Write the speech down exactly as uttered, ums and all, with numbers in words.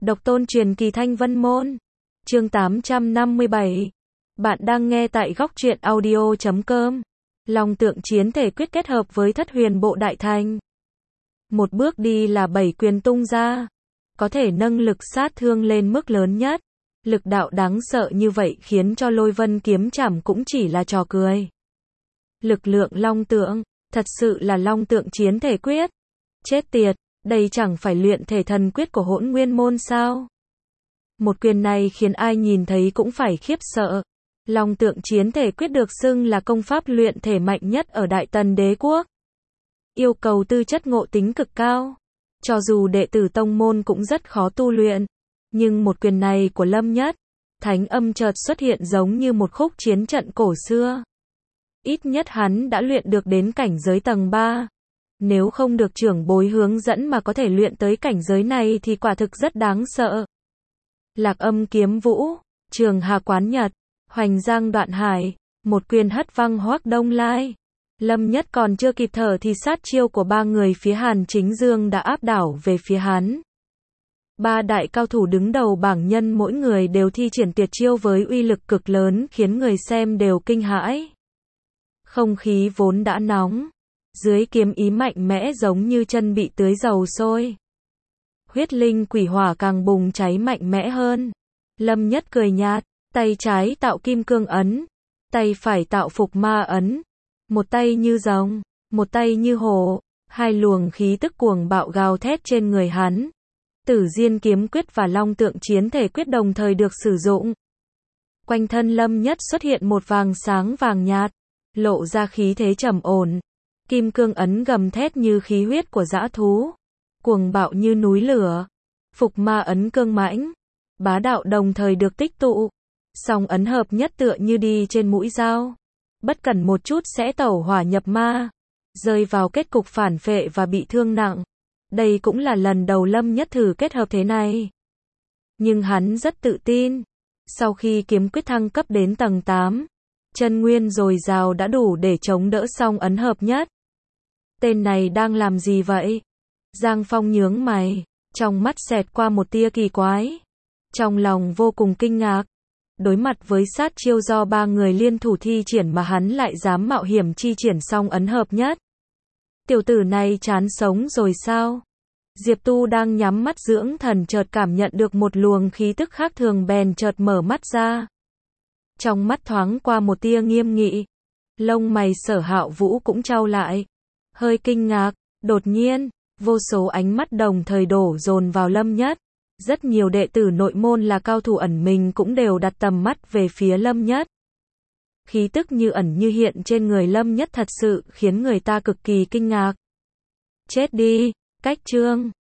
Độc tôn truyền kỳ Thanh Vân Môn. Chương tám trăm năm mươi bảy. Bạn đang nghe tại góc truyện audio chấm com. Long tượng chiến thể quyết kết hợp với thất huyền bộ đại thành. Một bước đi là bảy quyền tung ra. Có thể nâng lực sát thương lên mức lớn nhất. Lực đạo đáng sợ như vậy khiến cho Lôi Vân kiếm chảm cũng chỉ là trò cười. Lực lượng long tượng, thật sự là long tượng chiến thể quyết. Chết tiệt, đây chẳng phải luyện thể thần quyết của Hỗn Nguyên môn sao? Một quyền này khiến ai nhìn thấy cũng phải khiếp sợ. Long tượng chiến thể quyết được xưng là công pháp luyện thể mạnh nhất ở Đại Tần Đế quốc. Yêu cầu tư chất ngộ tính cực cao. Cho dù đệ tử tông môn cũng rất khó tu luyện. Nhưng một quyền này của Lâm Nhất, thánh âm chợt xuất hiện giống như một khúc chiến trận cổ xưa. Ít nhất hắn đã luyện được đến cảnh giới tầng ba. Nếu không được trưởng bối hướng dẫn mà có thể luyện tới cảnh giới này thì quả thực rất đáng sợ. Lạc Âm kiếm vũ, Trường Hà quán nhật, Hoành Giang đoạn hải, một quyền hất văng Hoắc Đông Lai. Lâm Nhất còn chưa kịp thở thì sát chiêu của ba người phía Hàn Chính Dương đã áp đảo về phía hắn. Ba đại cao thủ đứng đầu bảng nhân mỗi người đều thi triển tuyệt chiêu với uy lực cực lớn khiến người xem đều kinh hãi. Không khí vốn đã nóng, dưới kiếm ý mạnh mẽ giống như chân bị tưới dầu sôi. Huyết linh quỷ hỏa càng bùng cháy mạnh mẽ hơn. Lâm Nhất cười nhạt, tay trái tạo kim cương ấn, tay phải tạo phục ma ấn. Một tay như rồng, một tay như hổ, hai luồng khí tức cuồng bạo gào thét trên người hắn. Tử Diên kiếm quyết và Long tượng chiến thể quyết đồng thời được sử dụng. Quanh thân Lâm Nhất xuất hiện một vàng sáng vàng nhạt, lộ ra khí thế trầm ổn. Kim cương ấn gầm thét như khí huyết của dã thú, cuồng bạo như núi lửa. Phục ma ấn cương mãnh, bá đạo đồng thời được tích tụ. Song ấn hợp nhất tựa như đi trên mũi dao, bất cẩn một chút sẽ tẩu hỏa nhập ma, rơi vào kết cục phản phệ và bị thương nặng. Đây cũng là lần đầu Lâm Nhất thử kết hợp thế này. Nhưng hắn rất tự tin. Sau khi kiếm quyết thăng cấp đến tầng tám, chân nguyên dồi dào đã đủ để chống đỡ song ấn hợp nhất. Tên này đang làm gì vậy? Giang Phong nhướng mày, trong mắt xẹt qua một tia kỳ quái. Trong lòng vô cùng kinh ngạc. Đối mặt với sát chiêu do ba người liên thủ thi triển mà hắn lại dám mạo hiểm chi triển song ấn hợp nhất. Tiểu tử này chán sống rồi sao? Diệp Tu đang nhắm mắt dưỡng thần chợt cảm nhận được một luồng khí tức khác thường bèn chợt mở mắt ra. Trong mắt thoáng qua một tia nghiêm nghị. Lông mày Sở Hạo Vũ cũng chau lại. Hơi kinh ngạc, đột nhiên, vô số ánh mắt đồng thời đổ dồn vào Lâm Nhất. Rất nhiều đệ tử nội môn là cao thủ ẩn mình cũng đều đặt tầm mắt về phía Lâm Nhất. Khí tức như ẩn như hiện trên người Lâm Nhất thật sự khiến người ta cực kỳ kinh ngạc. Chết đi, cách chương.